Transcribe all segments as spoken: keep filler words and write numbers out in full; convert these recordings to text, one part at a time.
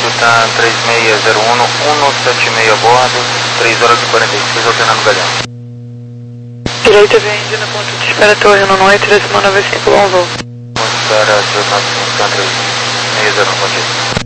TAM três seis zero um, um sete seis a bordo, três horas e quarenta e seis, alternando galhão. Direita vende no ponto de espera Torre no noite, décima nove cinco, bom voo. Ponto de espera dois nove cinco, TAM três seis zero um, bom dia.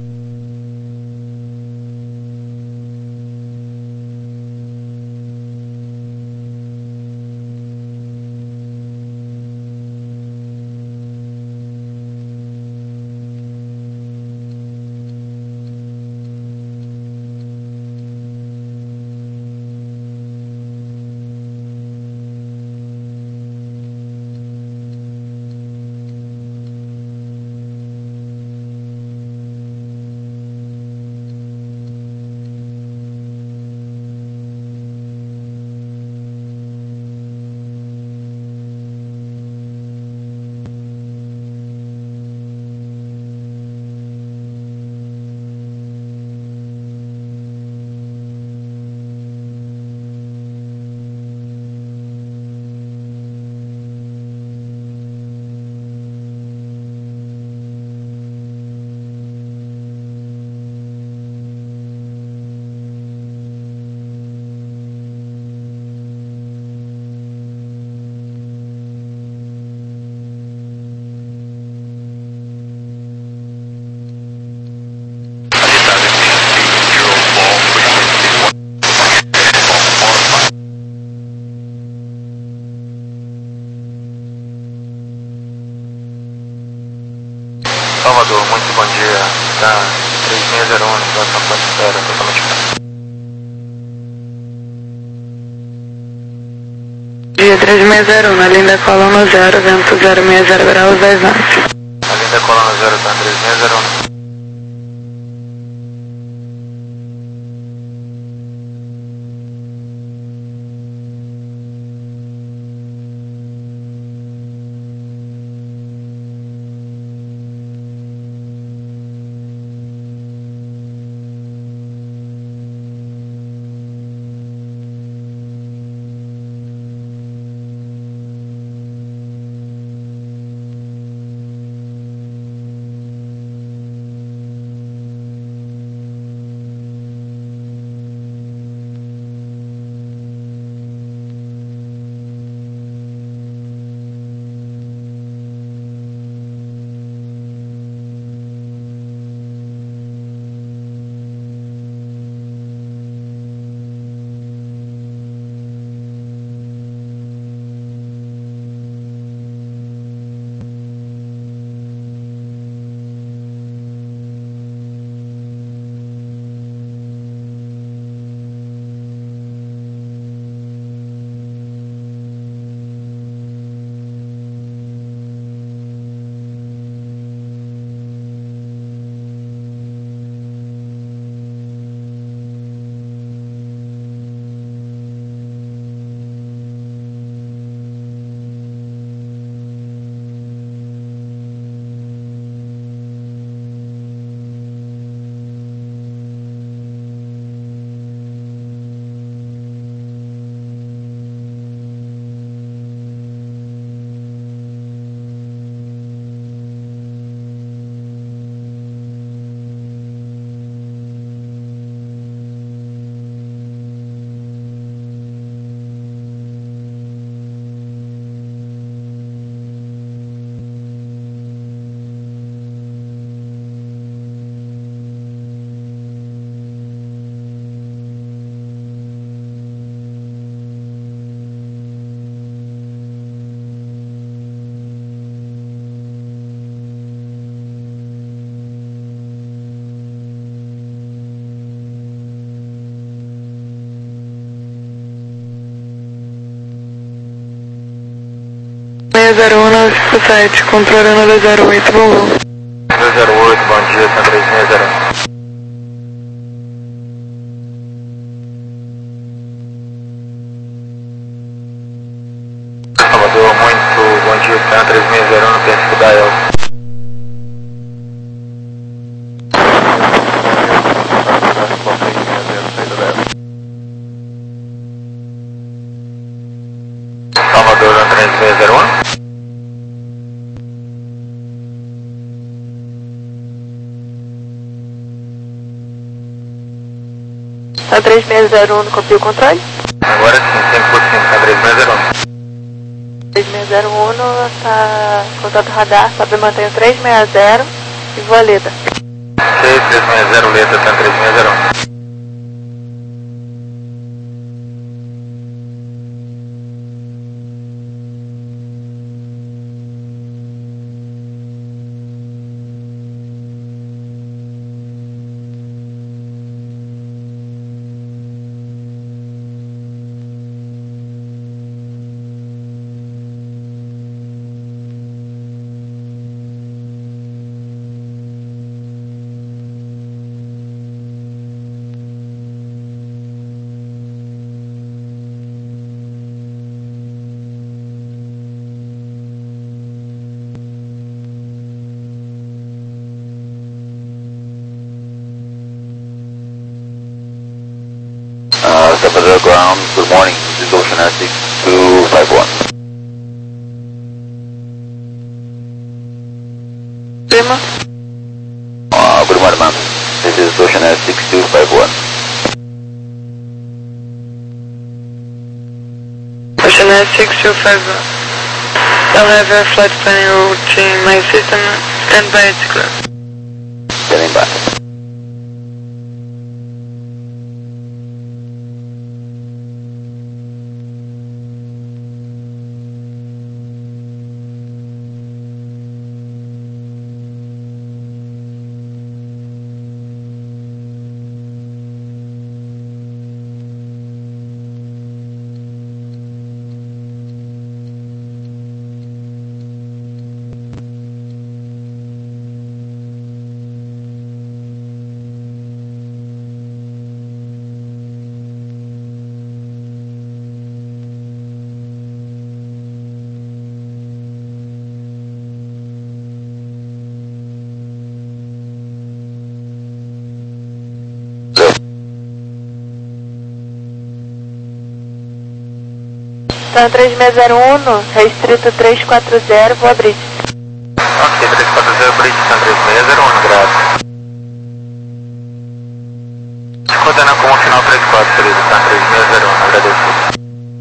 Salvador, muito bom dia. TAM três seis zero um, próxima ponte de espera, totalmente pronto. Dia três seis zero um, na linha coluna zero, vento zero seis zero graus, dez knots. Na linha coluna zero, TAM três seis zero um. seis zero um nove cinco sete, controlando dois zero oito, bom voo. dois zero oito, bom dia, TAM três seis zero um. Salvador, muito bom dia, TAM três seis zero um, tem que dar ela. Salvador, três seis zero um. Tá três seis zero um, copia o controle? Agora sim, cem por cento, tá três seis zero um. três seis zero um, tá contato radar, sobe e mantenho três seis zero e voa Leda. seis três seis zero, Leda, tá três seis zero um. Uh, Zapata ground, good morning, this is Ocean Essex two five one. Prima? Uh, good morning, ma'am. This is Ocean Essex two five one. Ocean Essex two five one. Don't have a flight planning route in my system. Stand by, it's clear. Standing by. Tá três seis zero um, restrito três quatro zero, vou abrir. Ok, três quatro zero, Bridge, tá três seis zero um, graças. Coordenando como final três quatro, querido, tá três seis zero um, agradeço.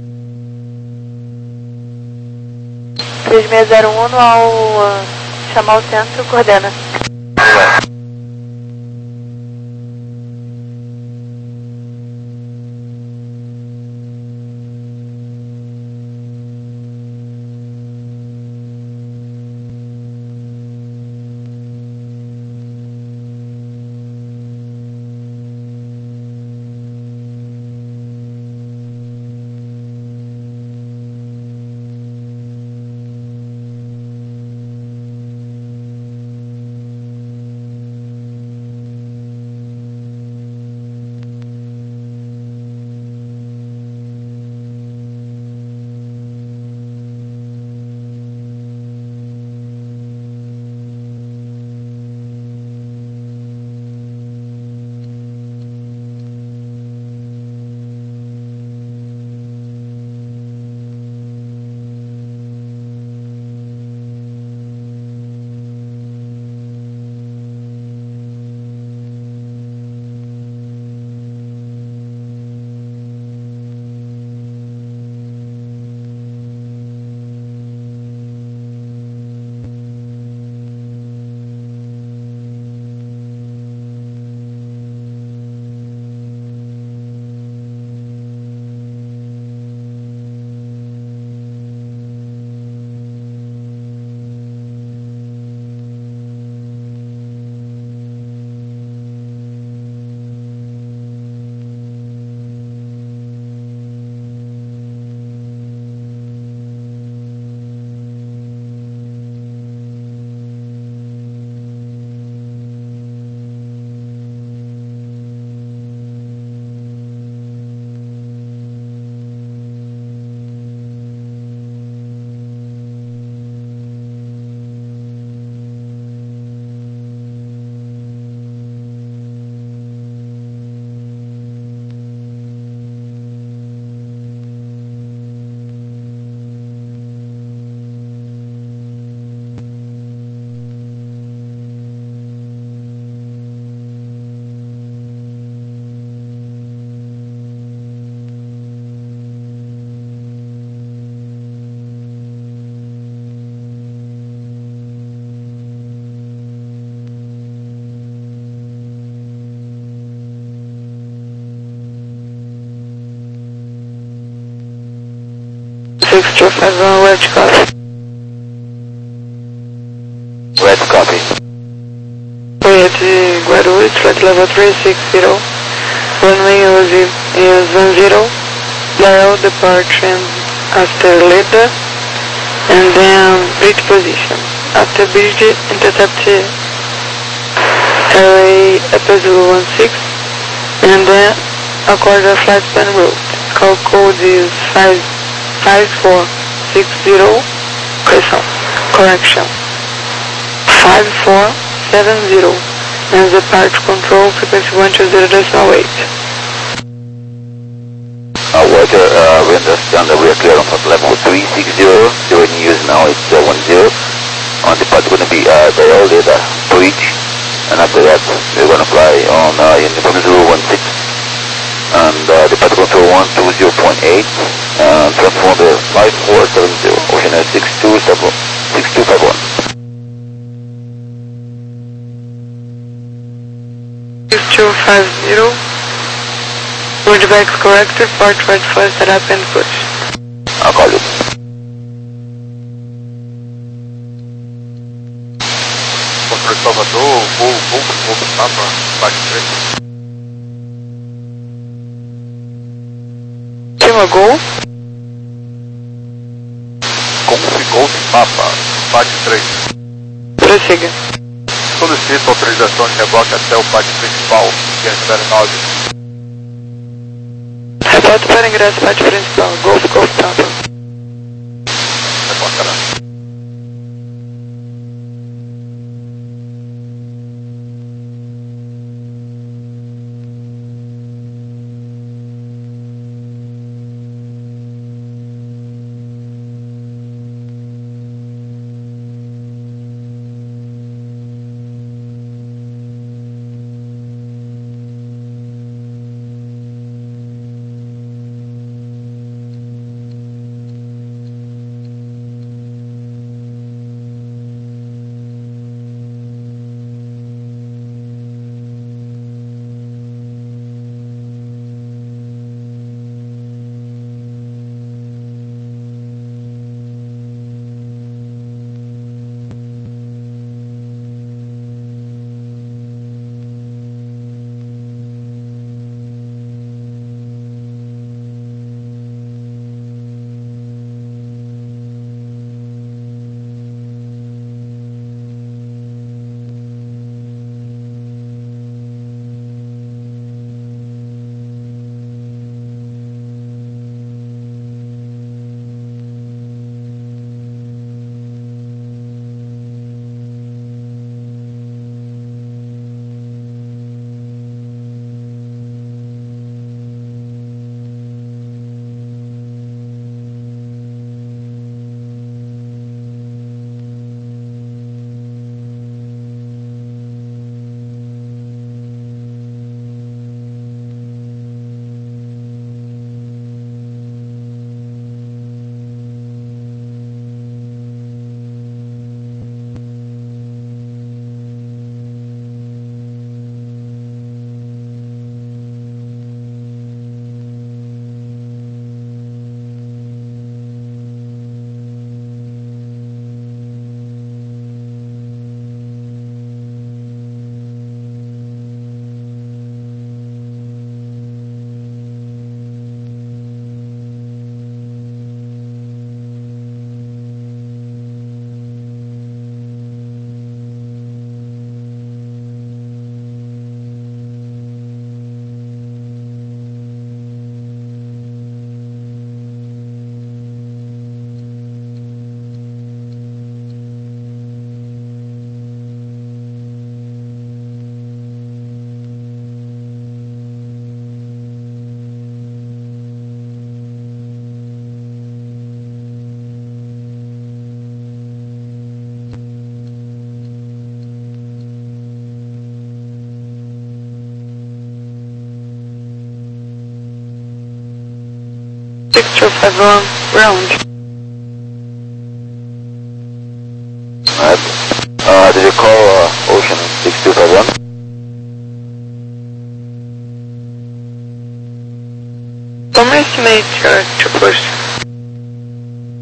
três seis zero um, ao uh, chamar o centro, coordena. Vai. six two five one, red copy. Red copy. Goiate Guarulhos, flight level three six zero. Runway is, is one zero. Dial departure after Leda. And then bridge position. After bridge, intercept area up zero one six. And then accord the flight plan route. Call code is five five four six zero. Correction. Correction. five four seven zero. And the part control frequency one two zero decimal eight. Uh, Walter, uh, we understand that we are clear on flight level three six zero. The news now is uh, one zero. On the part going to be uh, dial data bridge. And after that, we're going to fly on uh, uniform zero one six. And uh, the part control one two zero point eight. And transponder five four seven zero. Ocean Air six two five one. six two five zero. Woodbacks corrected, port right first set up and push. I'll call you. Controle Salvador, voo, voo, voo, Papa, parte três. Lima Gol. Configou mapa, parte três. Prossiga. Solicito autorização de reboque até o pátio principal, que é zero nove. Reporte para ingresso pátio principal. Golf, Golf, Papa. Reportará. six two five one, ground. Alright. Uh, did you call uh, Ocean six two five one? Don't estimate your to push.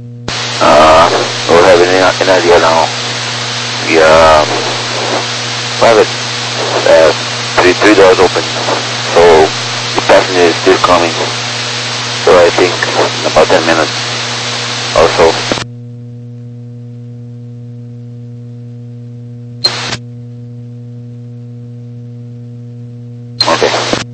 a, in area now. We are private. Uh, three, three doors open. So the passenger is still coming. So I think in about ten minutes or so. Okay.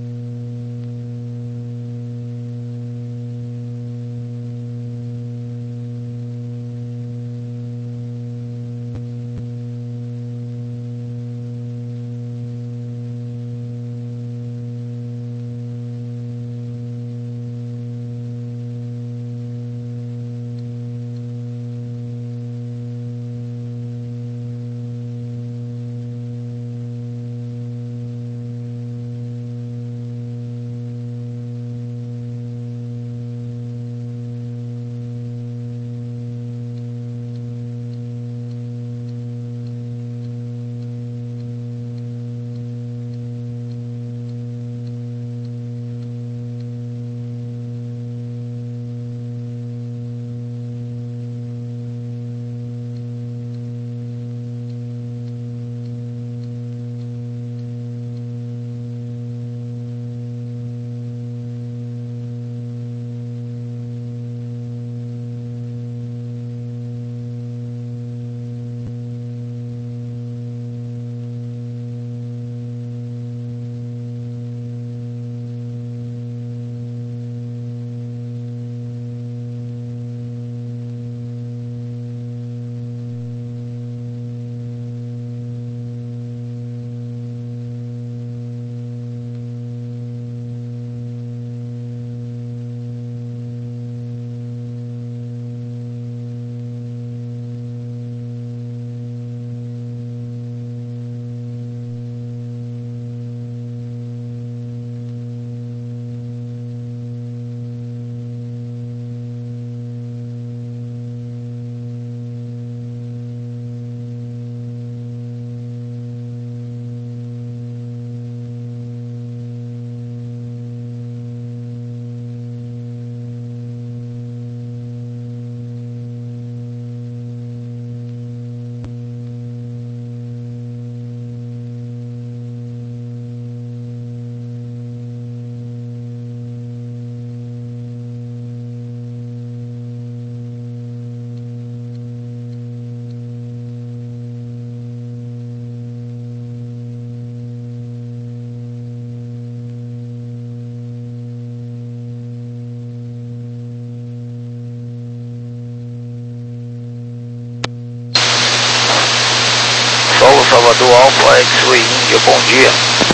Solo Salvador Alfa X-Ray Índia, bom dia.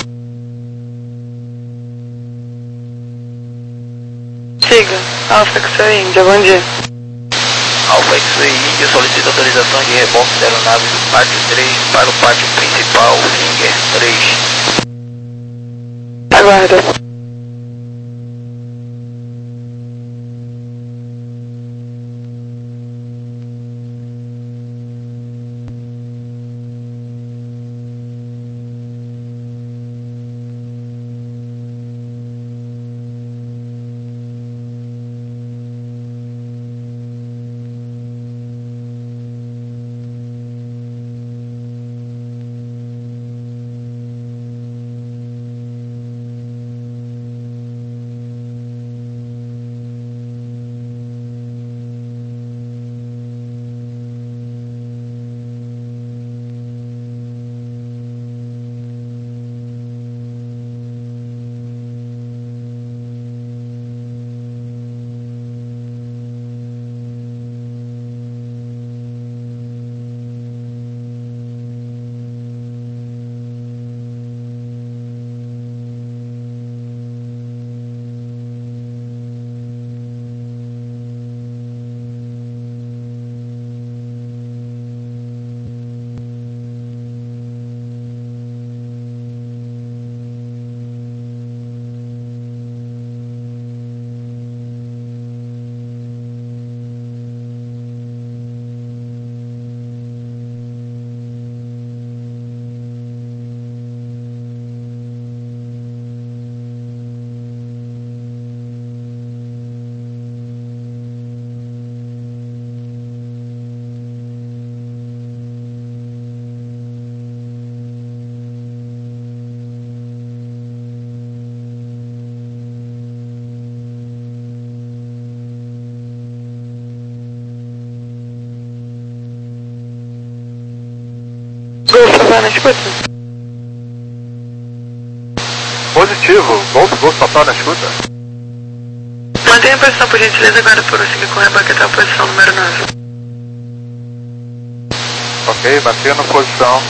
Siga, Alfa X-Ray Índia, bom dia. Alfa X-Ray Índia solicita autorização de reboque da aeronave do pátio três para o pátio principal Finger três. Aguarda. total na escuta? Positivo. Golf, golf total na escuta. Mantenha a posição, por gentileza, agora por seguir com o reboque até a posição número nove. Ok, mantendo posição.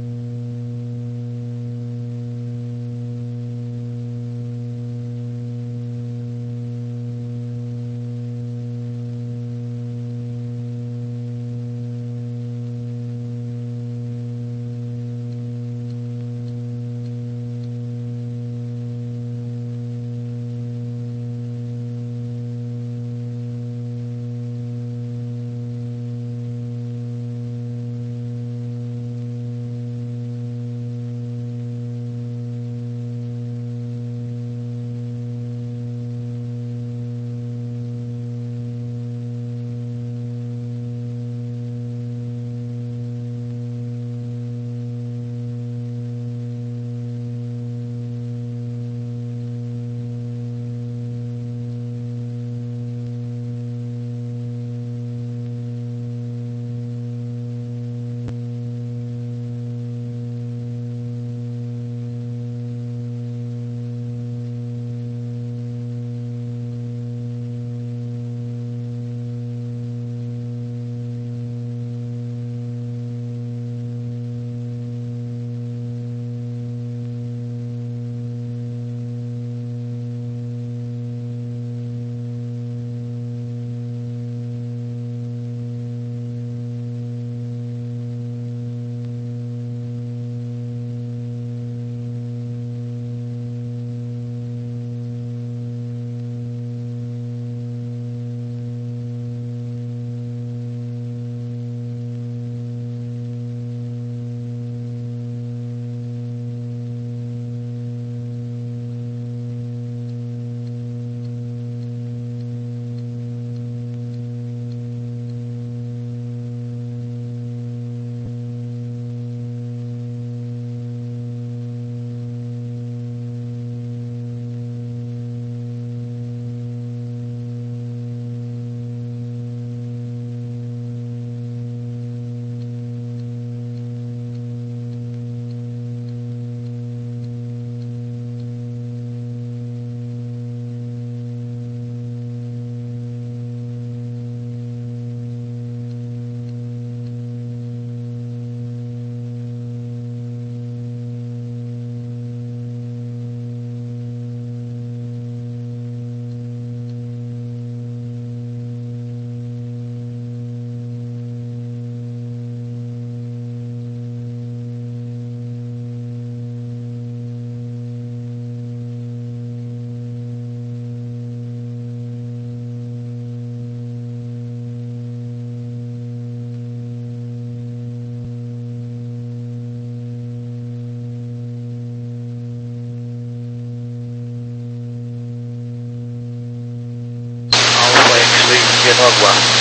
No aguardo.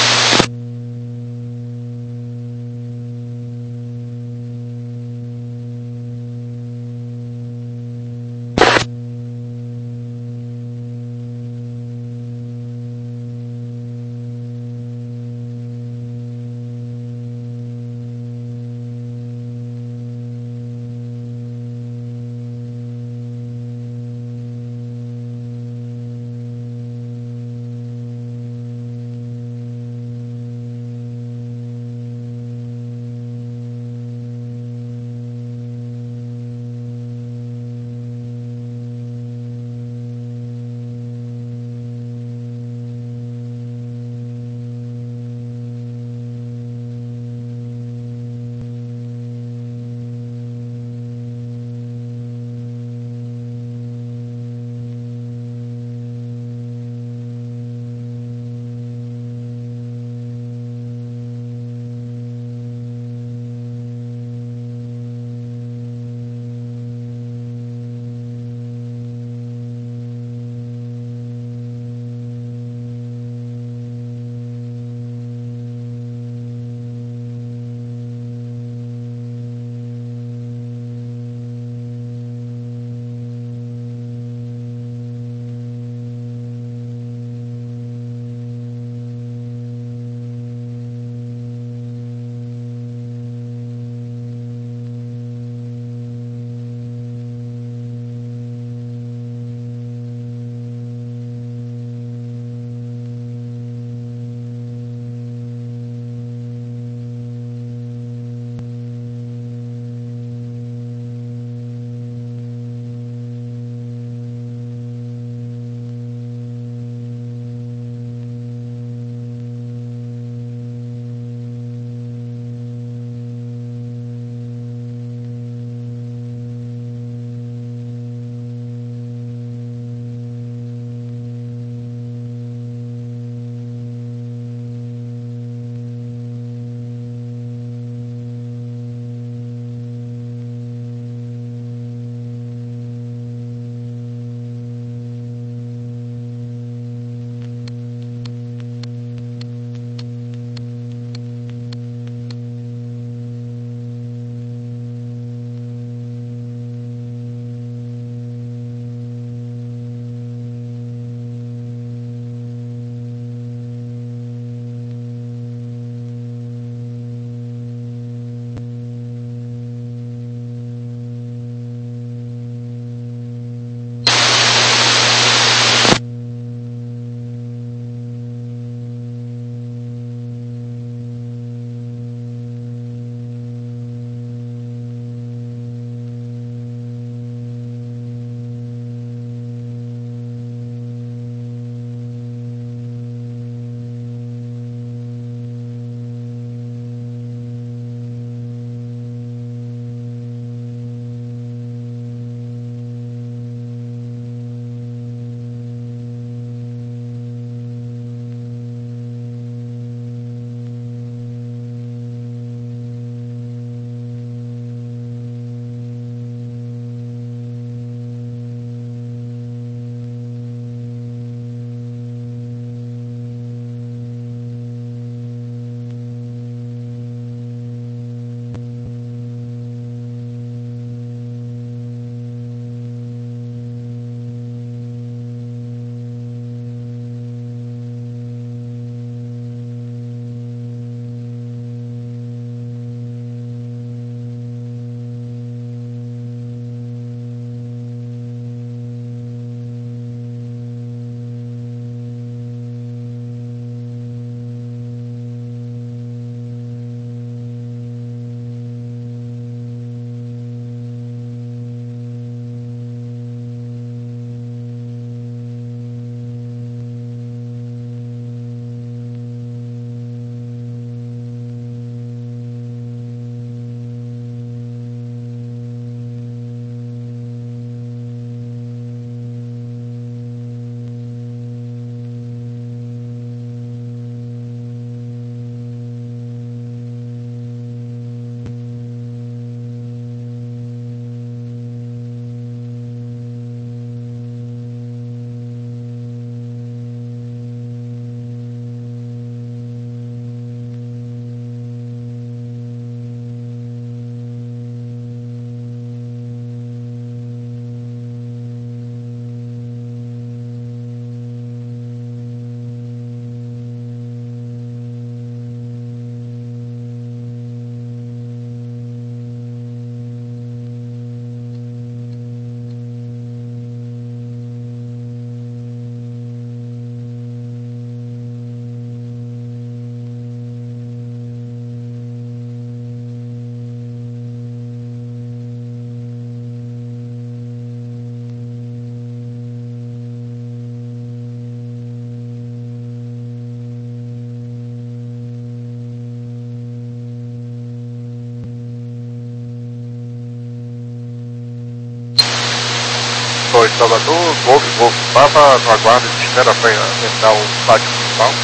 Salvador, Golf, Golf, Papa, no aguardo de espera para entrar o pátio principal.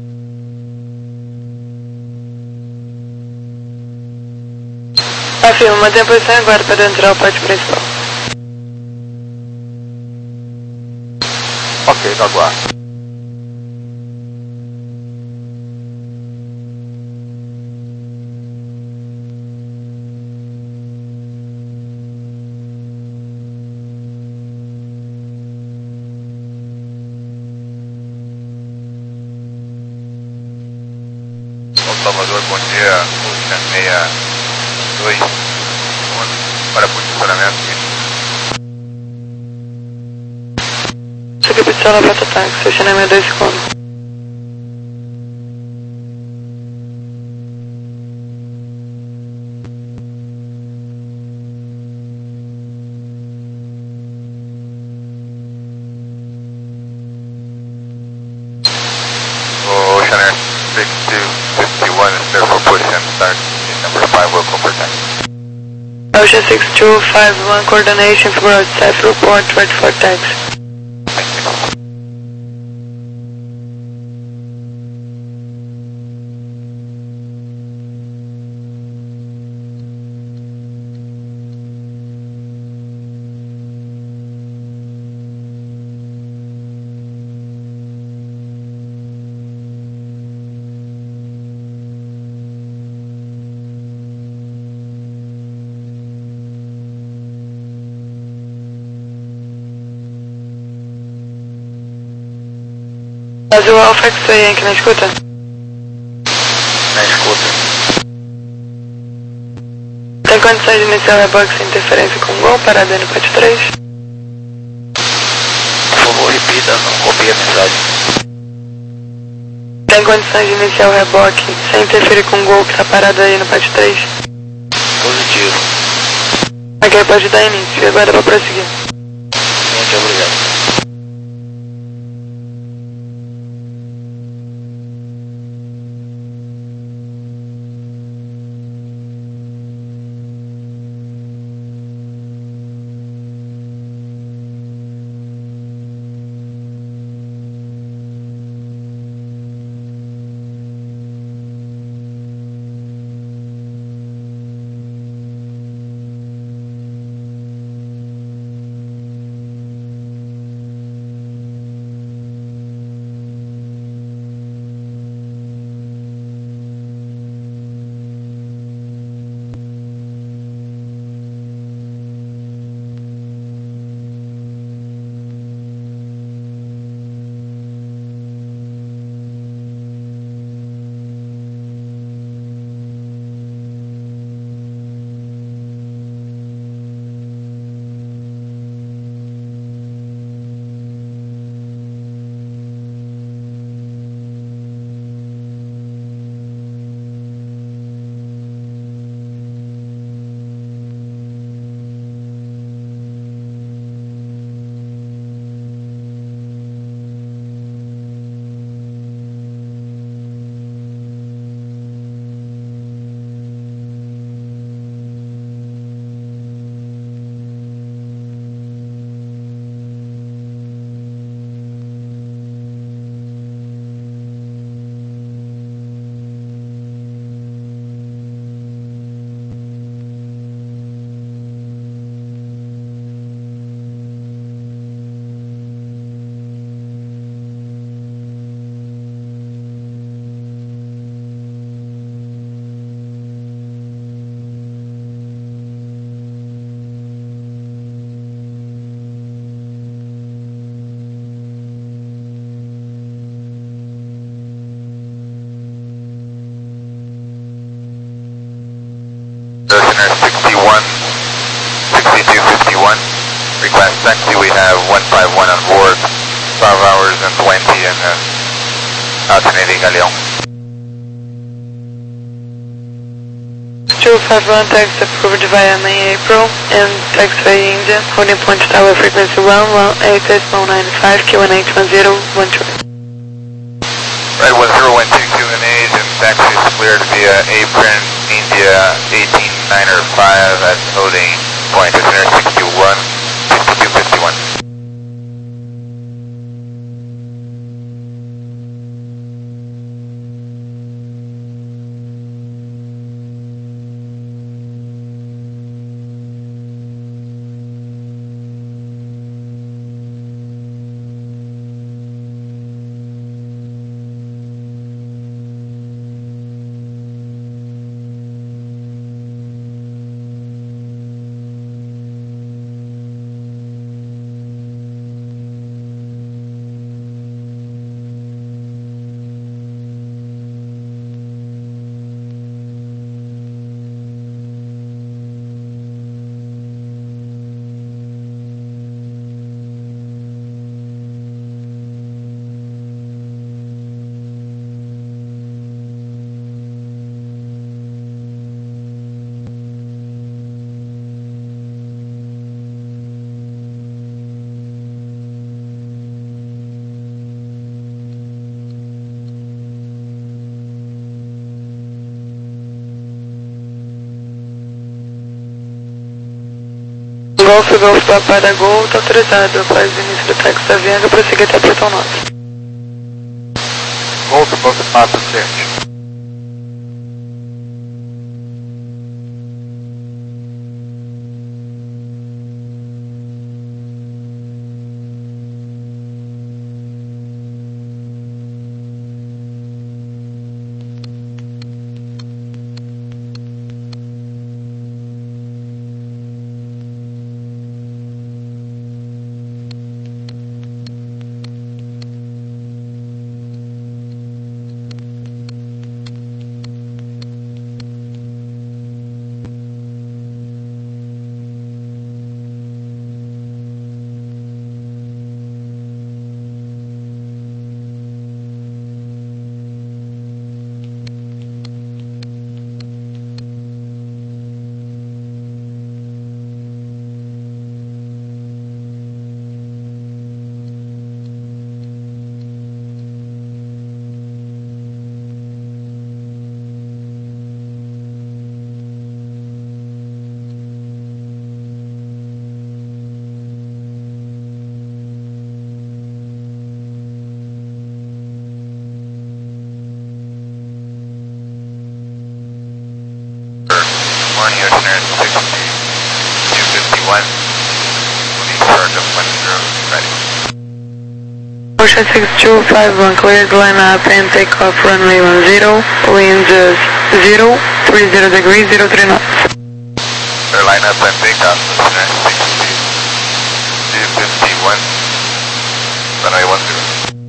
Afirma, mantém a posição agora para entrar ao pátio principal. Ok, no aguardo. Salvador, bom dia, Ocean seis dois um, para posicionamento. Segui posiciona para ataque, posicionamento dois segundos. Ocean Air six two fifty-one is there for push and start in number five, welcome for time. Ocean six two five one, coordination for outside report, ready for taxi. Thank you. Mas o Alpha X-Ray, hein, que na escuta? Na escuta. Tem condições de iniciar o reboque sem interferência com o gol, parada no pátio três? Por favor, repita, não copie a mensagem. Tem condições de iniciar o reboque sem interferir com o gol que está parado aí no pátio três? Positivo. Ok, pode dar início e agora para prosseguir. Muito obrigado. Ocean Air sixty-one, sixty-two fifty-one, request taxi, we have one five one on board, twelve hours and twenty and uh, alternating à Lyon. two five one, taxi approved via May April and taxiway India, holding point tower frequency one one eight decimal nine five, Q N H one zero one two. Right, one zero one two Q N H and taxi is cleared via Apron, India eighteen niner five at holding point Ocean Air sixty-one, fifty-two fifty-one. Alfa Golf Papada Gol, tá autorizado. Após o início do táxi da Avianca, prosseguir até Portão Norte. Golf above the Papa stage. Morning, Ocean Air sixty-two fifty-one. Please start up one zero, ready. Ocean six two five one, cleared line up and take off runway one zero, winds uh, zero three zero degrees, zero three knots. Clear line up and take off, Ocean Air sixty-two fifty-one, runway one zero.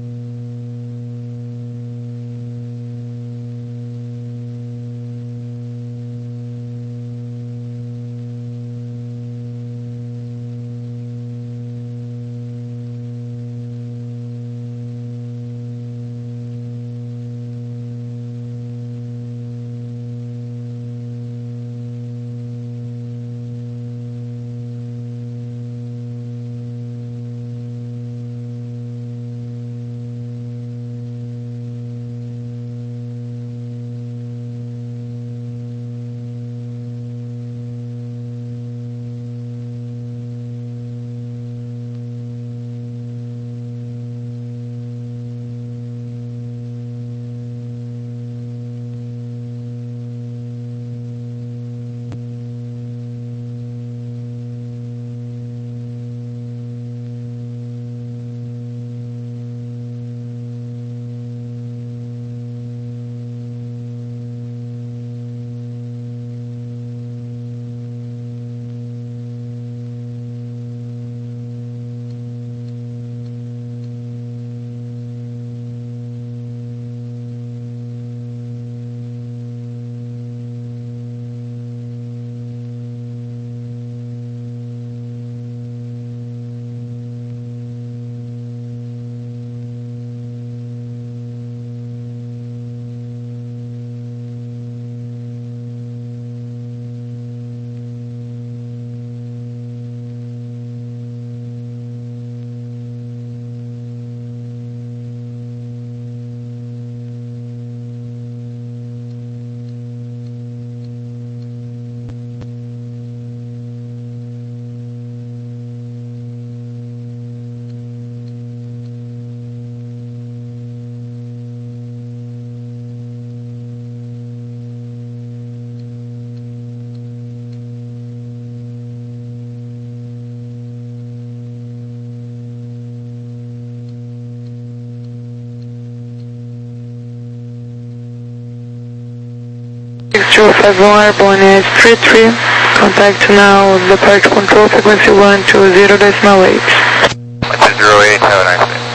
six two five one airborne is three three. Contact now departure control frequency one two zero decimal eight. one two zero eight, have a nice day.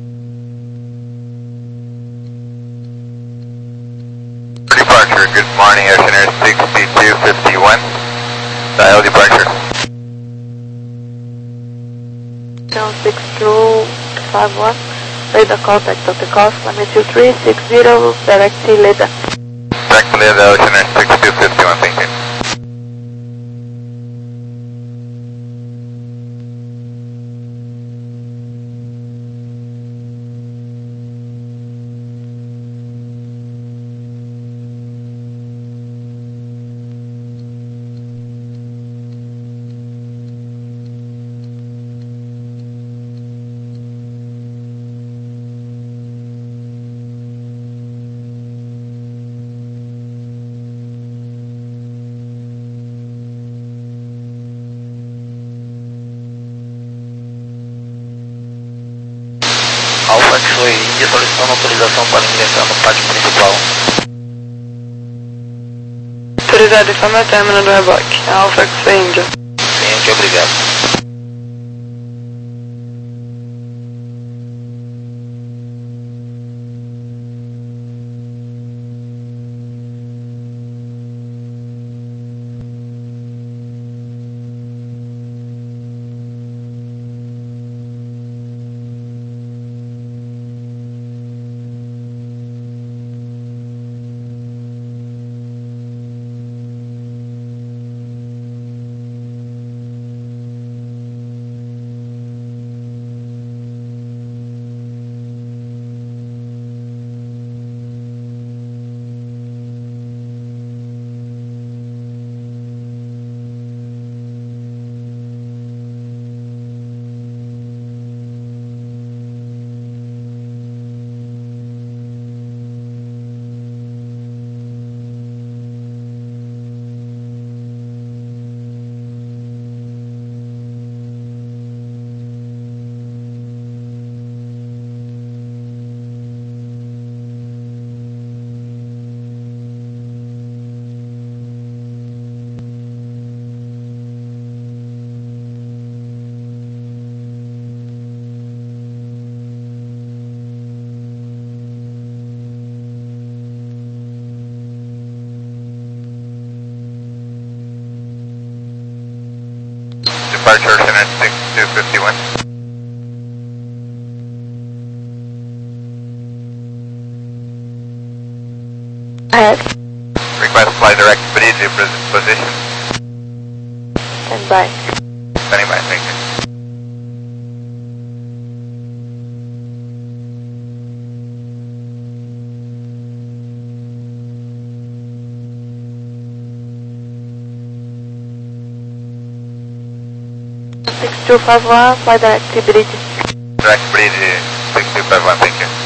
Departure, good morning, Ocean Air sixty-two fifty-one. Dial departure. six two five one, radar contact of the cost, limit two three six zero, direct to Leda. Direct to Leda, Ocean Air sixty-two fifty-one, thank you. foi Índia solicitando autorização para ingressar no pátio principal. Autorizado, informe a término do reboque. Alfa X Índia. Sim, ok, obrigado. Departure center six two five one. Ahead. Request fly direct bridge position. Stand by. Standing by, thank you. six two five one, fly direct bridge. Direct bridge six two five one, thank you.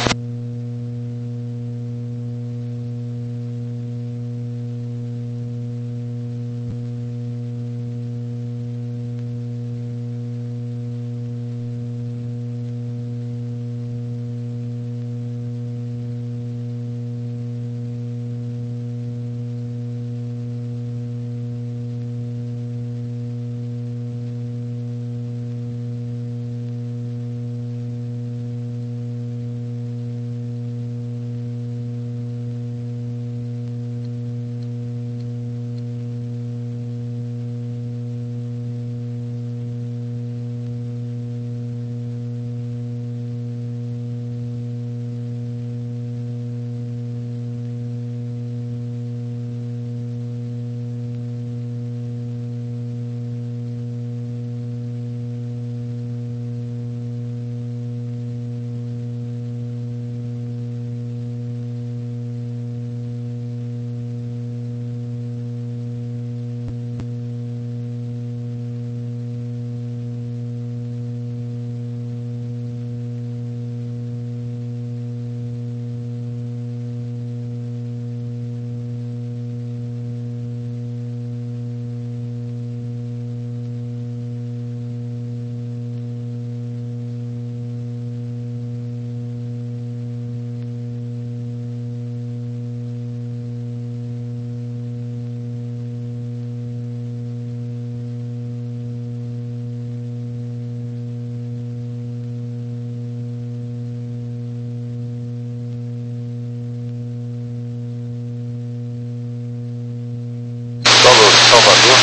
Salvador.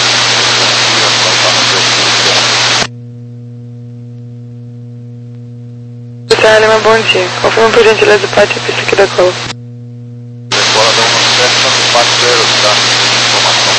Luciana Lima, bom dia. Confirma por gentileza o pátio e pista aqui da cola. Decola da uma sete no pátio do Aerostar. Informação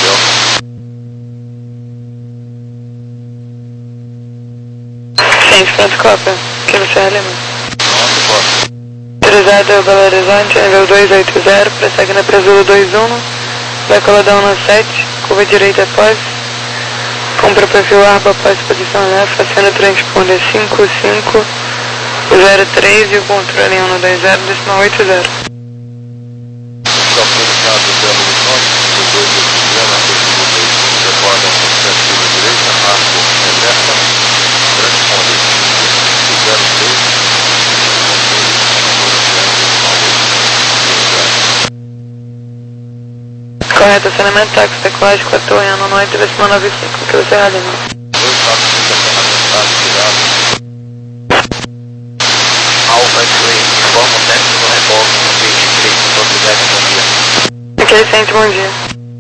Delta. Sim, Francisco Cópia. Aqui Luciana Lima. Pronto, posso. Autorizado Belo Horizonte, nível dois oito zero, prossegue na Presulo dois um, vai coladão na sete, curva direita após, compra perfil arba após posição F, acena transponder cinco cinco zero três e o controle em um dois zero, decimal oito zero. Está autorizado Belo Horizonte, nível dois oito zero, na Presulo dois um, decola da uma sete, curva direita, arco reversa, transponder cinco cinco zero três, Correto, acionamento táxi, decolagem quatro ano, noite, décima nove cinco, que você erra Lima. dois quatro cinco, acionamento cuidado. Alfa X-Ray, informa o técnico no reboque, no peixe direito, Porto Velho, bom dia. Aqui é Vicente, bom dia.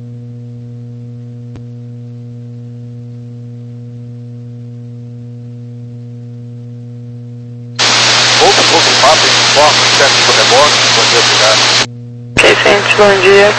Outro Golf Papo, informa o técnico no reboque, bom dia, obrigado. Aqui é Vicente, bom dia.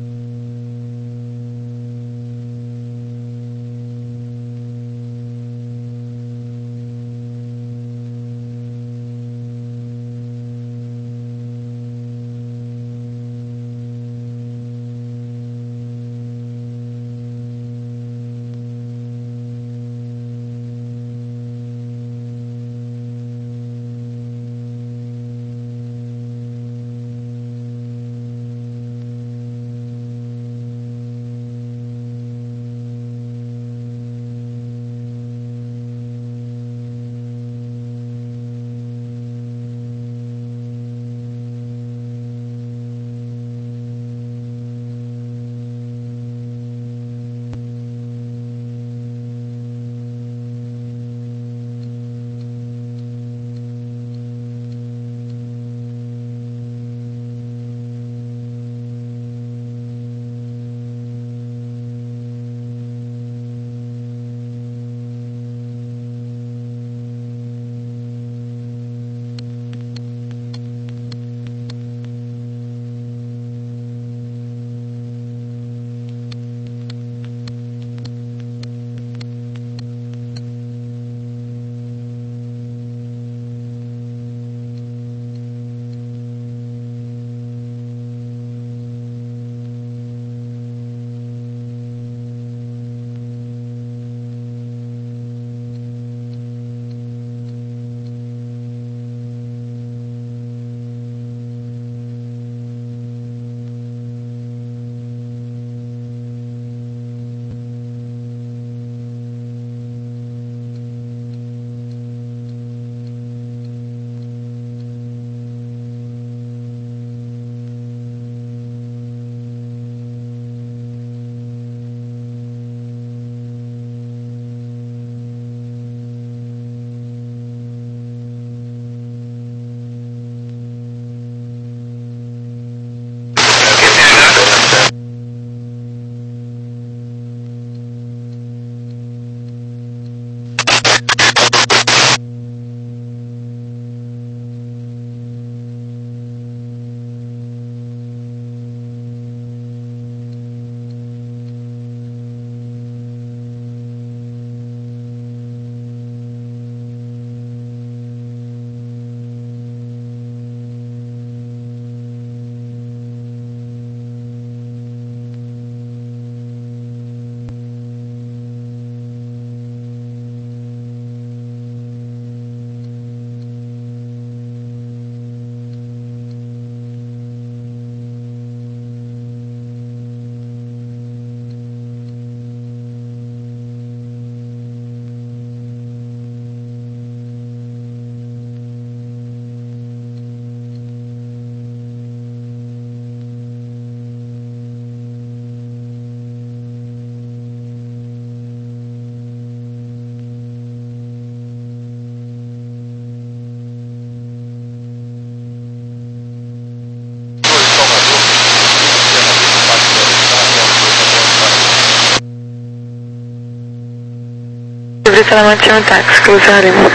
Acionamento de táxi, que você erra Lima.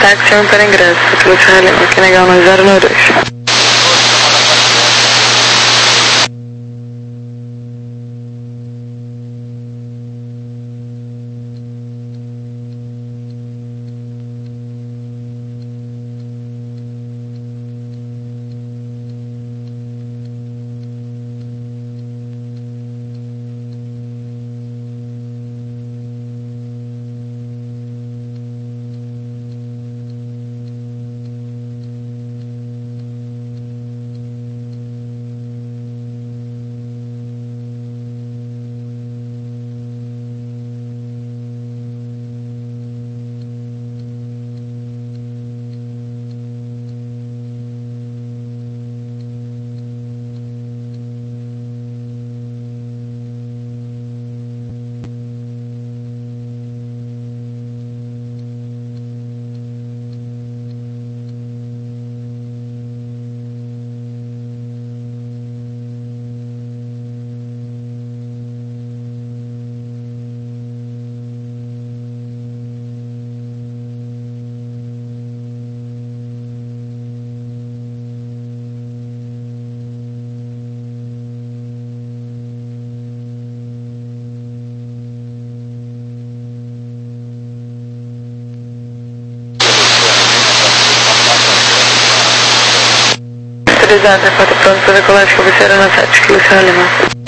táxi um para ingresso, Polícia Lima, aqui na Gama zero nove dois. Autorizada, quatro pronto para decolagem, cabeceira na sete, Polícia Lima.